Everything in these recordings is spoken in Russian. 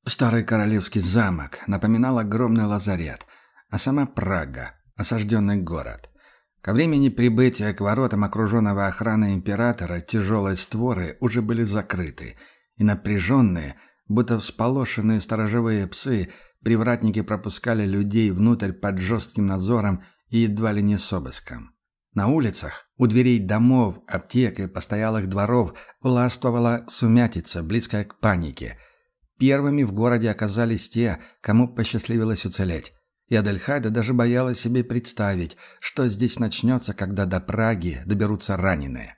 Старый королевский замок напоминал огромный лазарет, а сама Прага — осажденный город. Ко времени прибытия к воротам окруженного охраной императора тяжелые створы уже были закрыты, и напряженные, будто всполошенные сторожевые псы, привратники пропускали людей внутрь под жестким надзором и едва ли не с обыском. На улицах, у дверей домов, аптек и постоялых дворов властвовала сумятица, близкая к панике. Первыми в городе оказались те, кому посчастливилось уцелеть. И Адельхайда даже боялась себе представить, что здесь начнется, когда до Праги доберутся раненые.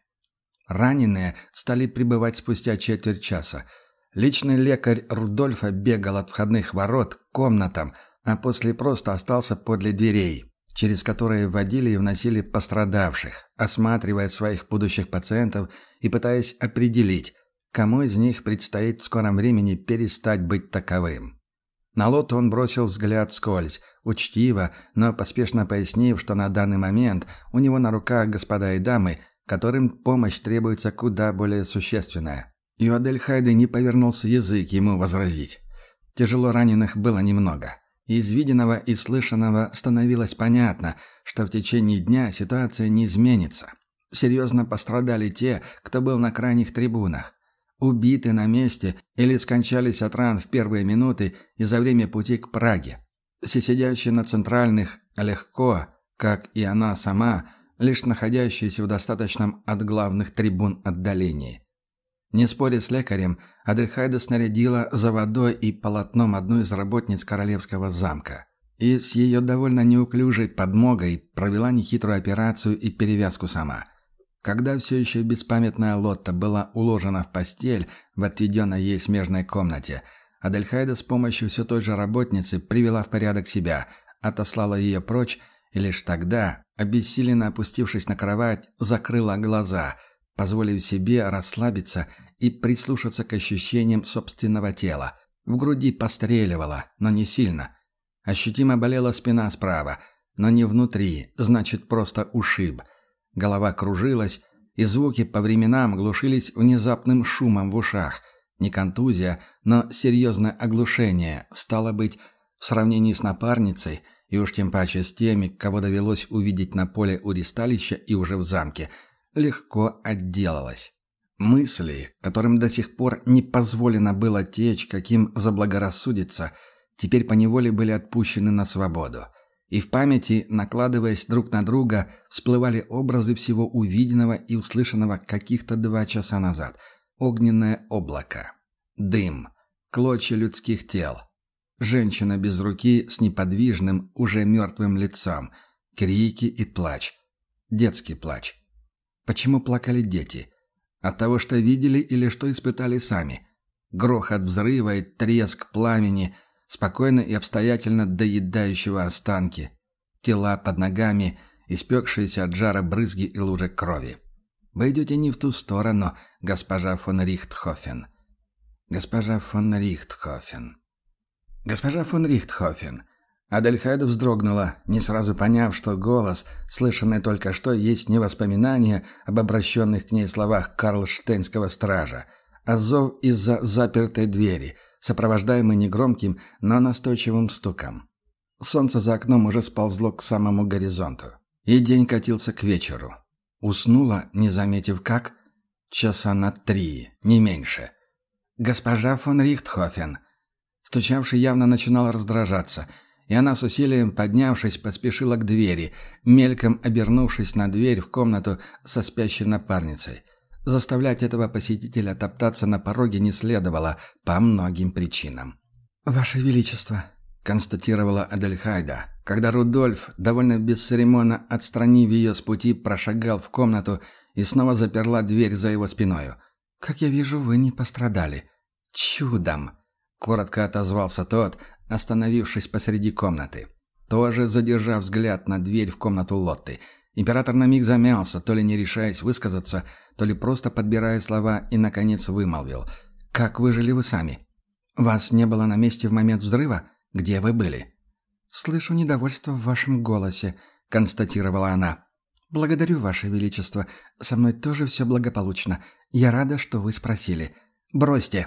Раненые стали прибывать спустя четверть часа. Личный лекарь Рудольфа бегал от входных ворот к комнатам, а после просто остался подле дверей, через которые вводили и вносили пострадавших, осматривая своих будущих пациентов и пытаясь определить, кому из них предстоит в скором времени перестать быть таковым. На Лоту он бросил взгляд вскользь, учтиво, но поспешно пояснив, что на данный момент у него на руках господа и дамы, которым помощь требуется куда более существенная. И у Адельхайды не повернулся язык ему возразить. Тяжело раненых было немного. Из виденного и слышанного становилось понятно, что в течение дня ситуация не изменится. Серьезно пострадали те, кто был на крайних трибунах. Убиты на месте или скончались от ран в первые минуты и за время пути к Праге. Все сидящие на центральных легко, как и она сама, лишь находящиеся в достаточном от главных трибун отдалении. Не споря с лекарем, Адельхайда снарядила за водой и полотном одну из работниц королевского замка. И с ее довольно неуклюжей подмогой провела нехитрую операцию и перевязку сама. Когда все еще беспамятная Лотта была уложена в постель в отведенной ей смежной комнате, Адельхайда с помощью все той же работницы привела в порядок себя, отослала ее прочь и лишь тогда, обессиленно опустившись на кровать, закрыла глаза, позволив себе расслабиться и прислушаться к ощущениям собственного тела. В груди постреливало, но не сильно. Ощутимо болела спина справа, но не внутри, значит, просто ушиб. Голова кружилась, и звуки по временам глушились внезапным шумом в ушах. Не контузия, но серьезное оглушение, стало быть, в сравнении с напарницей, и уж тем паче с теми, кого довелось увидеть на поле у ристалища и уже в замке, легко отделалась. Мысли, которым до сих пор не позволено было течь, каким заблагорассудится, теперь поневоле были отпущены на свободу. И в памяти, накладываясь друг на друга, всплывали образы всего увиденного и услышанного каких-то 2 часа назад. Огненное облако, дым, клочья людских тел, женщина без руки с неподвижным, уже мертвым лицом, крики и плач, детский плач. Почему плакали дети? От того, что видели или что испытали сами? Грохот взрыва и треск пламени, спокойно и обстоятельно доедающего останки, тела под ногами, испекшиеся от жара брызги и лужи крови. Вы идете не в ту сторону, госпожа фон Рихтхофен. Госпожа фон Рихтхофен. Госпожа фон Рихтхофен. Адельхайда вздрогнула, не сразу поняв, что голос, слышанный только что, есть не воспоминание об обращенных к ней словах карлштейнского стража, а зов из-за запертой двери, сопровождаемый негромким, но настойчивым стуком. Солнце за окном уже сползло к самому горизонту, и день катился к вечеру. Уснула, не заметив как, часа на 3, не меньше. «Госпожа фон Рихтхофен!» Стучавший явно начинал раздражаться, и она с усилием, поднявшись, поспешила к двери, мельком обернувшись на дверь в комнату со спящей напарницей. Заставлять этого посетителя топтаться на пороге не следовало по многим причинам. «Ваше Величество», — констатировала Адельхайда, когда Рудольф, довольно бесцеремонно отстранив ее с пути, прошагал в комнату и снова заперла дверь за его спиною. «Как я вижу, вы не пострадали». «Чудом», — коротко отозвался тот, остановившись посреди комнаты. Тоже задержав взгляд на дверь в комнату Лотты. Император на миг замялся, то ли не решаясь высказаться, то ли просто подбирая слова, и, наконец, вымолвил. «Как выжили вы сами? Вас не было на месте в момент взрыва? Где вы были?» «Слышу недовольство в вашем голосе», — констатировала она. «Благодарю, Ваше Величество. Со мной тоже все благополучно. Я рада, что вы спросили. Бросьте!»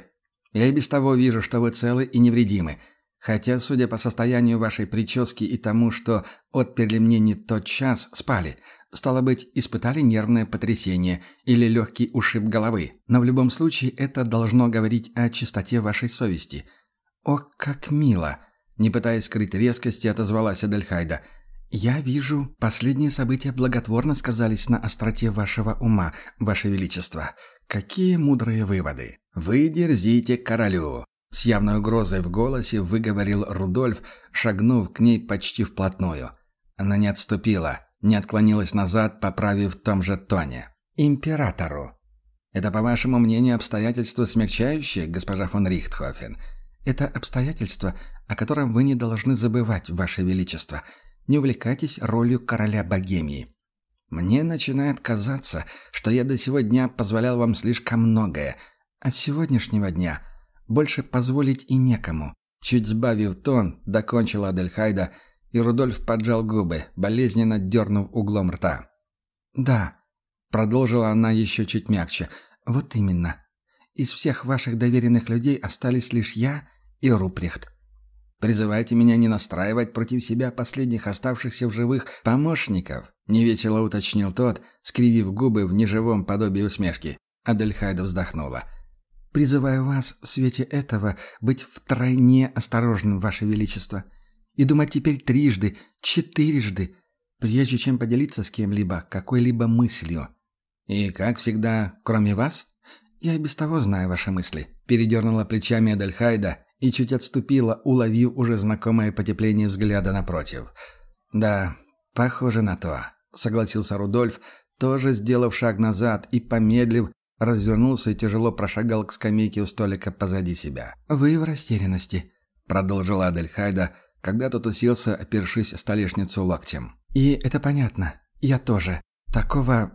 Я и без того вижу, что вы целы и невредимы. Хотя, судя по состоянию вашей прически и тому, что отперли мне не тот час, спали. Стало быть, испытали нервное потрясение или легкий ушиб головы. Но в любом случае это должно говорить о чистоте вашей совести. О, как мило! Не пытаясь скрыть резкости, отозвалась Адельхайда. «Я вижу, последние события благотворно сказались на остроте вашего ума, ваше величество. Какие мудрые выводы!» «Вы дерзите королю!» С явной угрозой в голосе выговорил Рудольф, шагнув к ней почти вплотную. Она не отступила, не отклонилась назад, поправив в том же тоне. «Императору!» «Это, по вашему мнению, обстоятельство смягчающее, госпожа фон Рихтхофен?» «Это обстоятельство, о котором вы не должны забывать, ваше величество. Не увлекайтесь ролью короля Богемии. Мне начинает казаться, что я до сего дня позволял вам слишком многое, а с сегодняшнего дня больше позволить и некому». Чуть сбавив тон, докончила Адельхайда, и Рудольф поджал губы, болезненно дернув углом рта. «Да», — продолжила она еще чуть мягче, — «вот именно. Из всех ваших доверенных людей остались лишь я и Руприхт. Призывайте меня не настраивать против себя последних оставшихся в живых помощников», — невесело уточнил тот, скривив губы в неживом подобии усмешки. Адельхайда вздохнула. «Призываю вас в свете этого быть втройне осторожным, ваше величество, и думать теперь трижды, четырежды, прежде чем поделиться с кем-либо какой-либо мыслью. И, как всегда, кроме вас, я и без того знаю ваши мысли», — передернула плечами Адельхайда и чуть отступила, уловив уже знакомое потепление взгляда напротив. «Да, похоже на то», — согласился Рудольф, тоже сделав шаг назад и, помедлив, развернулся и тяжело прошагал к скамейке у столика позади себя. «Вы в растерянности», — продолжила Адельхайда, когда тот уселся, опершись о столешницу локтем. «И это понятно. Я тоже. Такого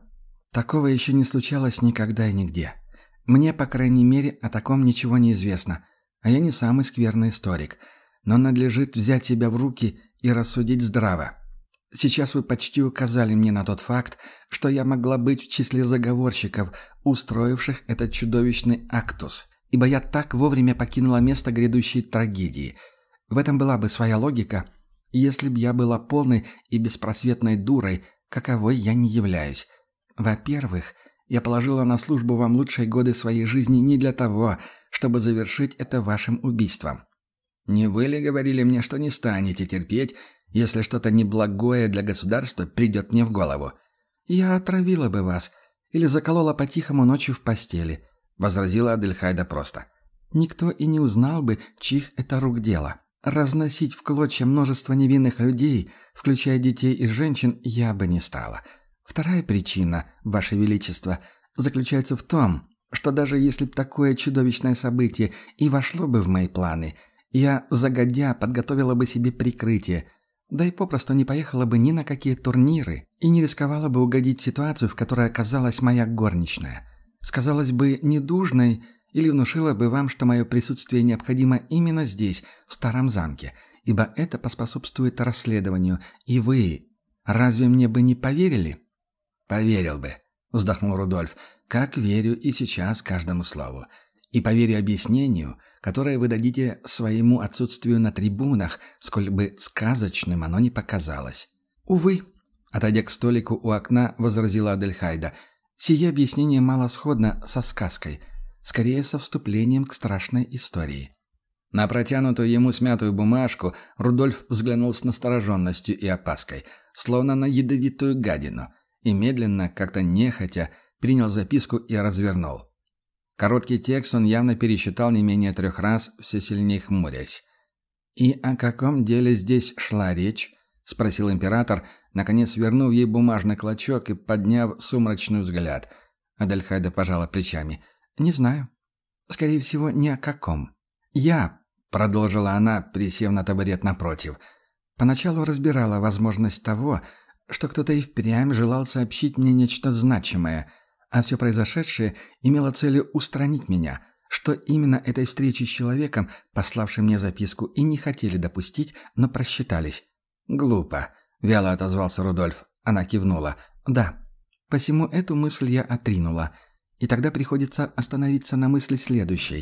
еще не случалось никогда и нигде. Мне, по крайней мере, о таком ничего не известно. А я не самый скверный историк. Но надлежит взять себя в руки и рассудить здраво. Сейчас вы почти указали мне на тот факт, что я могла быть в числе заговорщиков, устроивших этот чудовищный актус, ибо я так вовремя покинула место грядущей трагедии. В этом была бы своя логика, если б я была полной и беспросветной дурой, каковой я не являюсь. Во-первых, я положила на службу вам лучшие годы своей жизни не для того, чтобы завершить это вашим убийством. Не вы ли говорили мне, что не станете терпеть, если что-то неблагое для государства придет мне в голову? Я отравила бы вас или заколола по-тихому ночью в постели», — возразила Адельхайда просто. «Никто и не узнал бы, чьих это рук дело. Разносить в клочья множество невинных людей, включая детей и женщин, я бы не стала. Вторая причина, ваше величество, заключается в том, что даже если б такое чудовищное событие и вошло бы в мои планы, я загодя подготовила бы себе прикрытие, да и попросту не поехала бы ни на какие турниры и не рисковала бы угодить в ситуацию, в которой оказалась моя горничная. Сказалась бы недужной или внушила бы вам, что мое присутствие необходимо именно здесь, в старом замке, ибо это поспособствует расследованию, и вы... Разве мне бы не поверили?» «Поверил бы», — вздохнул Рудольф, — «как верю и сейчас каждому слову. И поверю объяснению, которое вы дадите своему отсутствию на трибунах, сколь бы сказочным оно ни показалось». «Увы», — отойдя к столику у окна, возразила Адельхайда, — «сие объяснение мало сходно со сказкой, скорее со вступлением к страшной истории». На протянутую ему смятую бумажку Рудольф взглянул с настороженностью и опаской, словно на ядовитую гадину, и медленно, как-то нехотя, принял записку и развернул. Короткий текст он явно пересчитал не менее 3 раз, все сильнее хмурясь. «И о каком деле здесь шла речь?» — спросил император, наконец вернув ей бумажный клочок и подняв сумрачный взгляд. Адельхайда пожала плечами. «Не знаю. Скорее всего, ни о каком. Я...» — продолжила она, присев на табурет напротив. «Поначалу разбирала возможность того, что кто-то и впрямь желал сообщить мне нечто значимое, а все произошедшее имело целью устранить меня, что именно этой встречи с человеком, пославшим мне записку, и не хотели допустить, но просчитались». «Глупо», — вяло отозвался Рудольф. Она кивнула. «Да. Посему эту мысль я отринула. И тогда приходится остановиться на мысли следующей.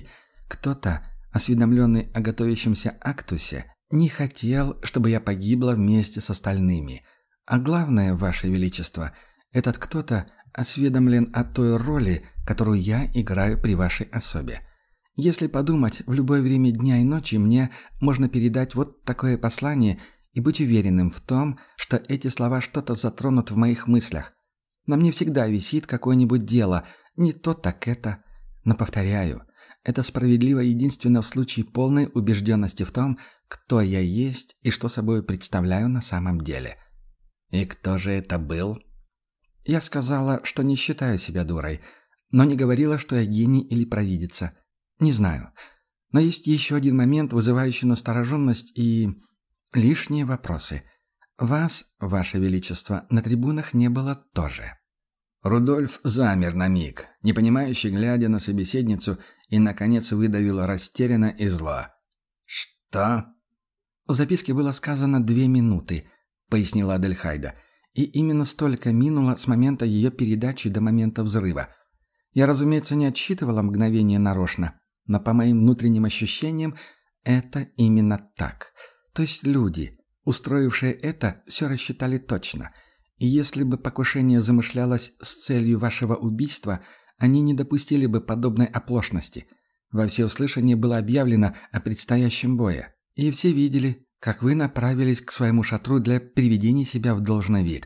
Кто-то, осведомленный о готовящемся актусе, не хотел, чтобы я погибла вместе с остальными. А главное, Ваше Величество, этот кто-то осведомлен о той роли, которую я играю при вашей особе. Если подумать, в любое время дня и ночи мне можно передать вот такое послание и быть уверенным в том, что эти слова что-то затронут в моих мыслях. На мне всегда висит какое-нибудь дело, не то так это. Но, повторяю, это справедливо единственно в случае полной убежденности в том, кто я есть и что собой представляю на самом деле. И кто же это был? Я сказала, что не считаю себя дурой, но не говорила, что я гений или провидица. Не знаю. Но есть еще один момент, вызывающий настороженность и лишние вопросы. Вас, Ваше Величество, на трибунах не было тоже. Рудольф замер на миг, непонимающе глядя на собеседницу, и, наконец, выдавил растерянно и зло. «Что?» «В записке было сказано 2 минуты», — пояснила Адельхайда. «И именно столько минуло с момента ее передачи до момента взрыва. Я, разумеется, не отсчитывала мгновение нарочно, но по моим внутренним ощущениям это именно так. То есть люди, устроившие это, все рассчитали точно. И если бы покушение замышлялось с целью вашего убийства, они не допустили бы подобной оплошности. Во всеуслышание было объявлено о предстоящем бое. И все видели, как вы направились к своему шатру для приведения себя в должный вид.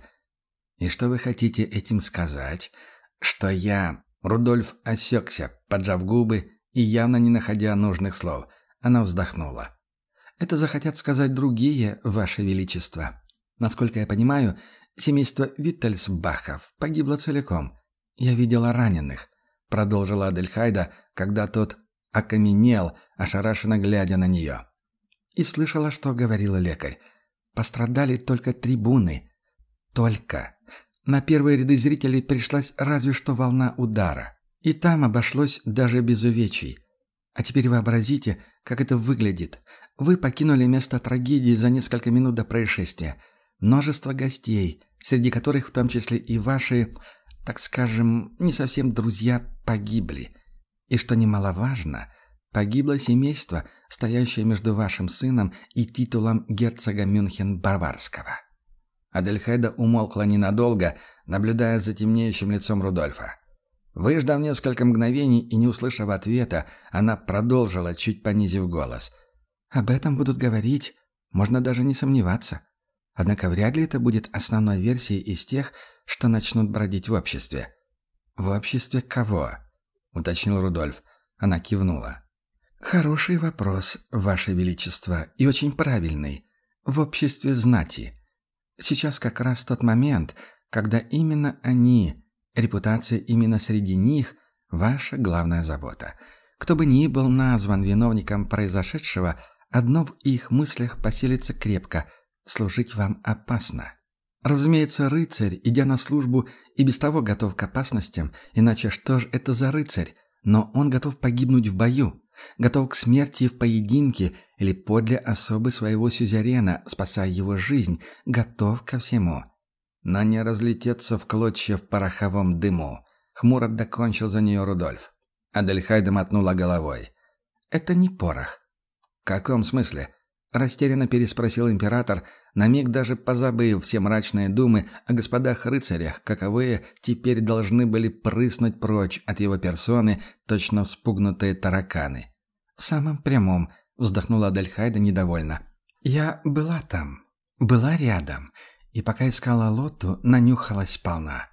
И что вы хотите этим сказать? Что я...» Рудольф осекся, поджав губы и явно не находя нужных слов. Она вздохнула. «Это захотят сказать другие, Ваше Величество. Насколько я понимаю, семейство Виттельсбахов погибло целиком. Я видела раненых», — продолжила Адельхайда, когда тот окаменел, ошарашенно глядя на нее. «И слышала, что говорила лекарь. Пострадали только трибуны. Только. На первые ряды зрителей пришлась разве что волна удара. И там обошлось даже без увечий. А теперь вообразите, как это выглядит. Вы покинули место трагедии за несколько минут до происшествия. Множество гостей, среди которых в том числе и ваши, так скажем, не совсем друзья, погибли. И что немаловажно, погибло семейство, стоящее между вашим сыном и титулом герцога Мюнхен-Баварского». Адельхайда умолкла ненадолго, наблюдая за темнеющим лицом Рудольфа. Выждав несколько мгновений и не услышав ответа, она продолжила, чуть понизив голос. «Об этом будут говорить, можно даже не сомневаться. Однако вряд ли это будет основной версией из тех, что начнут бродить в обществе». «В обществе кого?» — уточнил Рудольф. Она кивнула. «Хороший вопрос, Ваше Величество, и очень правильный. В обществе знати. Сейчас как раз тот момент, когда именно они, репутация именно среди них, ваша главная забота. Кто бы ни был назван виновником произошедшего, одно в их мыслях поселится крепко – служить вам опасно. Разумеется, рыцарь, идя на службу, и без того готов к опасностям, иначе что ж это за рыцарь? Но он готов погибнуть в бою, готов к смерти в поединке или подле особы своего сюзерена, спасая его жизнь, готов ко всему. Но не разлететься в клочья в пороховом дыму. Хмуро докончил за нее Рудольф. Адельхайда мотнула головой. «Это не порох». «В каком смысле?» Растерянно переспросил император, на миг даже позабыв все мрачные думы о господах-рыцарях, каковые теперь должны были прыснуть прочь от его персоны, точно вспугнутые тараканы. «В самом прямом», — вздохнула Адельхайда недовольно. «Я была там, была рядом, и пока искала Лотту, нанюхалась сполна.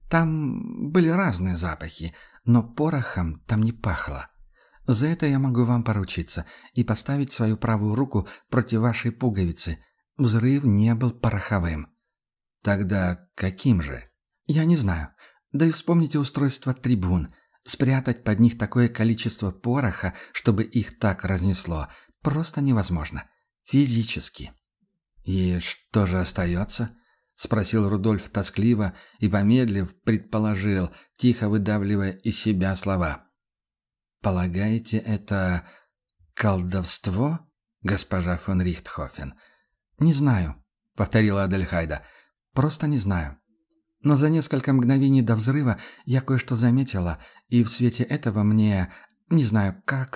Там были разные запахи, но порохом там не пахло. За это я могу вам поручиться и поставить свою правую руку против вашей пуговицы. Взрыв не был пороховым». «Тогда каким же?» «Я не знаю. Да и вспомните устройство трибун. Спрятать под них такое количество пороха, чтобы их так разнесло, просто невозможно. Физически». «И что же остается?» — спросил Рудольф тоскливо и, помедлив, предположил, тихо выдавливая из себя слова. «Полагаете, это колдовство, госпожа фон Рихтхофен?» «Не знаю», — повторила Адельхайда. «Просто не знаю. Но за несколько мгновений до взрыва я кое-что заметила, и в свете этого мне, не знаю как,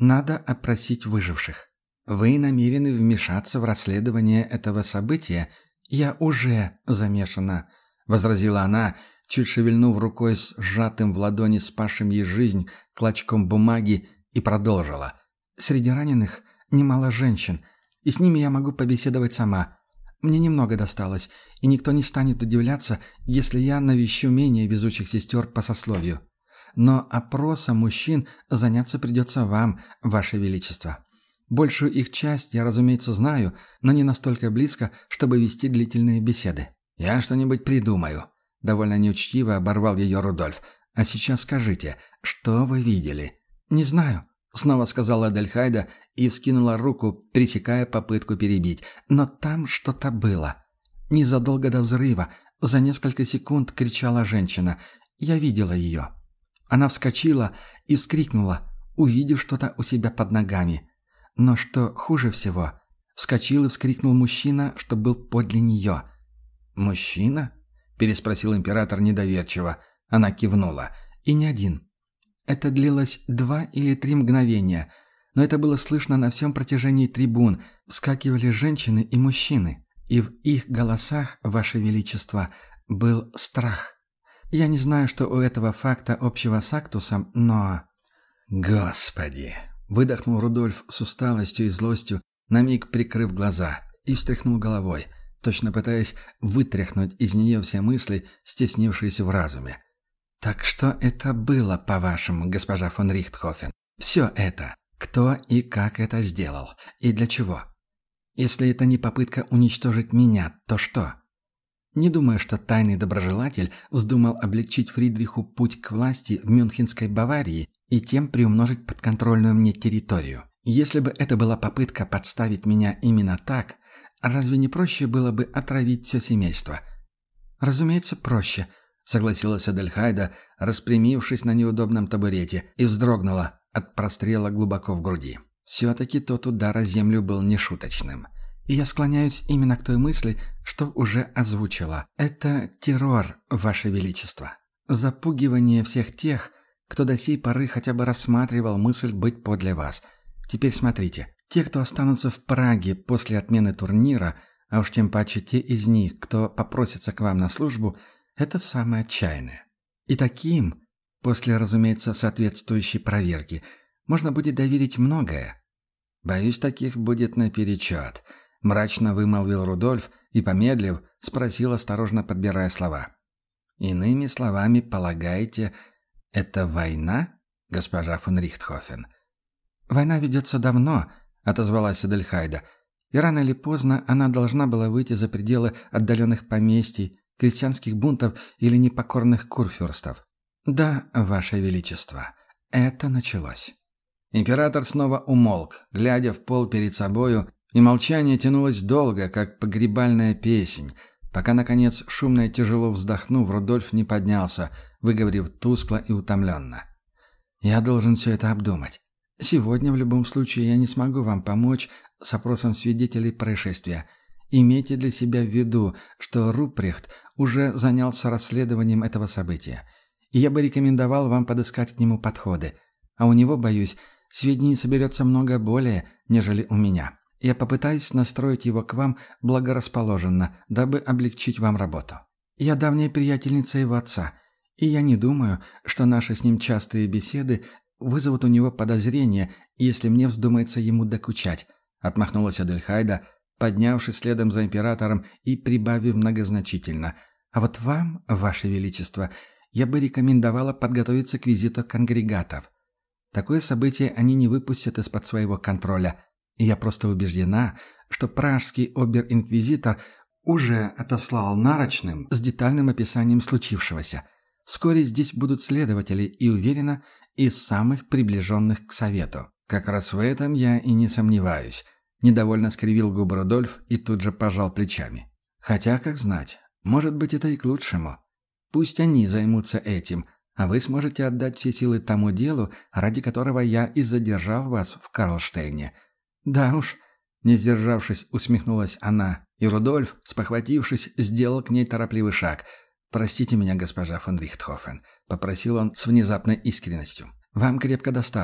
Надо опросить выживших. Вы намерены вмешаться в расследование этого события? Я уже замешана, возразила она, чуть шевельнув рукой с сжатым в ладони спасшим ей жизнь клочком бумаги, и продолжила. Среди раненых немало женщин, и с ними я могу побеседовать сама. Мне немного досталось, и никто не станет удивляться, если я навещу менее везучих сестер по сословию. Но опросом мужчин заняться придется вам, Ваше Величество. Большую их часть я, разумеется, знаю, но не настолько близко, чтобы вести длительные беседы. «Я что-нибудь придумаю», — довольно неучтиво оборвал ее Рудольф. «А сейчас скажите, что вы видели?» «Не знаю», — снова сказала Адельхайда и вскинула руку, пресекая попытку перебить. «Но там что-то было. Незадолго до взрыва, за несколько секунд кричала женщина. Я видела ее. Она вскочила и вскрикнула, увидев что-то у себя под ногами. Но что хуже всего, вскочил и вскрикнул мужчина, что был подле нее». «Мужчина?» — переспросил император недоверчиво. Она кивнула. «И не один. Это длилось 2 или 3 мгновения, но это было слышно на всем протяжении трибун. Вскакивали женщины и мужчины, и в их голосах, Ваше Величество, был страх. Я не знаю, что у этого факта общего с Актусом, но...» «Господи!» — выдохнул Рудольф с усталостью и злостью, на миг прикрыв глаза, и встряхнул головой, точно пытаясь вытряхнуть из нее все мысли, стеснившиеся в разуме. «Так что это было, по-вашему, госпожа фон Рихтхофен? Все это. Кто и как это сделал? И для чего? Если это не попытка уничтожить меня, то что?» Не думаю, что тайный доброжелатель вздумал облегчить Фридриху путь к власти в Мюнхенской Баварии и тем приумножить подконтрольную мне территорию. Если бы это была попытка подставить меня именно так, разве не проще было бы отравить все семейство? «Разумеется, проще», — согласилась Адельхайда, распрямившись на неудобном табурете, и вздрогнула от прострела глубоко в груди. Все-таки тот удар о землю был нешуточным. И я склоняюсь именно к той мысли, что уже озвучила. Это террор, Ваше Величество. Запугивание всех тех, кто до сей поры хотя бы рассматривал мысль быть подле вас. Теперь смотрите. Те, кто останутся в Праге после отмены турнира, а уж тем паче те из них, кто попросится к вам на службу, это самое отчаянное. И таким, после, разумеется, соответствующей проверки, можно будет доверить многое. Боюсь, таких будет наперечет. Мрачно вымолвил Рудольф и, помедлив, спросил, осторожно подбирая слова. «Иными словами, полагаете, это война, госпожа фон Рихтхофен?» «Война ведется давно», — отозвалась Адельхайда. «И рано или поздно она должна была выйти за пределы отдаленных поместий, крестьянских бунтов или непокорных курфюрстов. Да, Ваше Величество, это началось». Император снова умолк, глядя в пол перед собою, и молчание тянулось долго, как погребальная песнь, пока, наконец, шумно и тяжело вздохнув, Рудольф не поднялся, выговорив тускло и утомленно. «Я должен все это обдумать. Сегодня, в любом случае, я не смогу вам помочь с опросом свидетелей происшествия. Имейте для себя в виду, что Рупрехт уже занялся расследованием этого события, и я бы рекомендовал вам подыскать к нему подходы. А у него, боюсь, сведений соберется много более, нежели у меня. Я попытаюсь настроить его к вам благорасположенно, дабы облегчить вам работу. Я давняя приятельница его отца, и я не думаю, что наши с ним частые беседы вызовут у него подозрения, если мне вздумается ему докучать», — отмахнулась Адельхайда, поднявшись следом за императором и прибавив многозначительно. «А вот вам, Ваше Величество, я бы рекомендовала подготовиться к визиту конгрегатов. Такое событие они не выпустят из-под своего контроля. И я просто убеждена, что пражский обер-инквизитор уже отослал нарочным с детальным описанием случившегося. Вскоре здесь будут следователи и, уверена, из самых приближенных к совету. Как раз в этом я и не сомневаюсь. Недовольно скривил губы Рудольф и тут же пожал плечами. Хотя, как знать, может быть, это и к лучшему. Пусть они займутся этим, а вы сможете отдать все силы тому делу, ради которого я и задержал вас в Карлштейне. Да уж, не сдержавшись, усмехнулась она, и Рудольф, спохватившись, сделал к ней торопливый шаг. «Простите меня, госпожа фон Рихтхофен», — попросил он с внезапной искренностью. «Вам крепко досталось.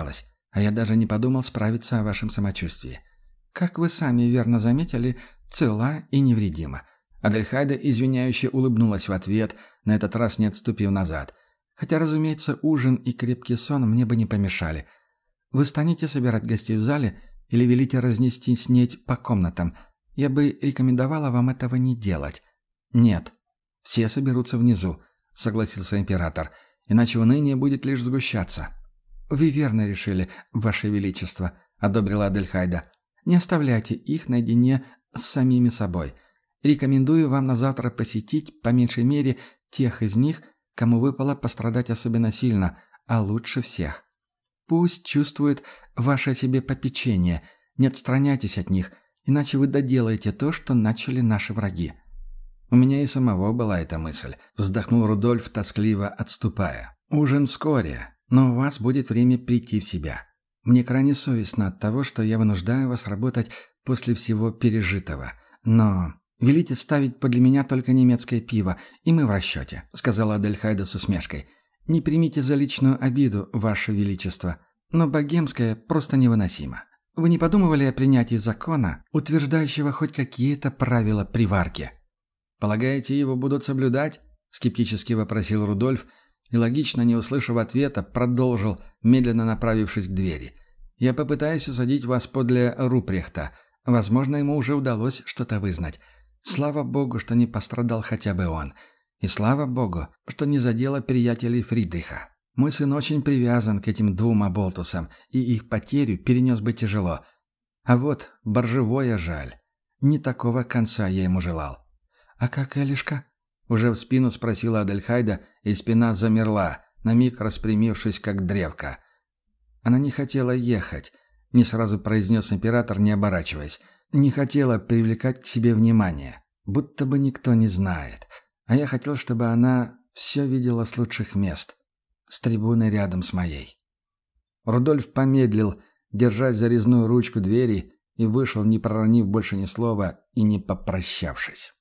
А я даже не подумал справиться о вашем самочувствии. Как вы сами верно заметили, цела и невредима». Адельхайда извиняюще улыбнулась в ответ, на этот раз не отступив назад. «Хотя, разумеется, ужин и крепкий сон мне бы не помешали. Вы станете собирать гостей в зале или велите разнести снедь по комнатам? Я бы рекомендовала вам этого не делать». «Нет, все соберутся внизу», — согласился император, «иначе уныние будет лишь сгущаться». «Вы верно решили, Ваше Величество», — одобрила Адельхайда. «Не оставляйте их наедине с самими собой. Рекомендую вам на завтра посетить, по меньшей мере, тех из них, кому выпало пострадать особенно сильно, а лучше всех. Пусть чувствуют ваше о себе попечение, не отстраняйтесь от них, иначе вы доделаете то, что начали наши враги». «У меня и самого была эта мысль», — вздохнул Рудольф, тоскливо отступая. «Ужин вскоре, но у вас будет время прийти в себя. Мне крайне совестно от того, что я вынуждаю вас работать после всего пережитого. Но велите ставить подле меня только немецкое пиво, и мы в расчете», — сказала Адельхайда с усмешкой. «Не примите за личную обиду, Ваше Величество, но богемское просто невыносимо. Вы не подумывали о принятии закона, утверждающего хоть какие-то правила при варке?» «Полагаете, его будут соблюдать?» — скептически вопросил Рудольф, и, логично не услышав ответа, продолжил, медленно направившись к двери. «Я попытаюсь усадить вас подле Рупрехта. Возможно, ему уже удалось что-то вызнать. Слава богу, что не пострадал хотя бы он. И слава богу, что не задело приятелей Фридриха. Мой сын очень привязан к этим двум оболтусам, и их потерю перенес бы тяжело. А вот Боржевое жаль. Не такого конца я ему желал». «А как Элишка?» — уже в спину спросила Адельхайда, и спина замерла, на миг распрямившись, как древко. Она не хотела ехать, — не сразу произнес император, не оборачиваясь. «Не хотела привлекать к себе внимание, будто бы никто не знает. А я хотел, чтобы она все видела с лучших мест, с трибуны рядом с моей». Рудольф помедлил, держась за резную ручку двери, и вышел, не проронив больше ни слова и не попрощавшись.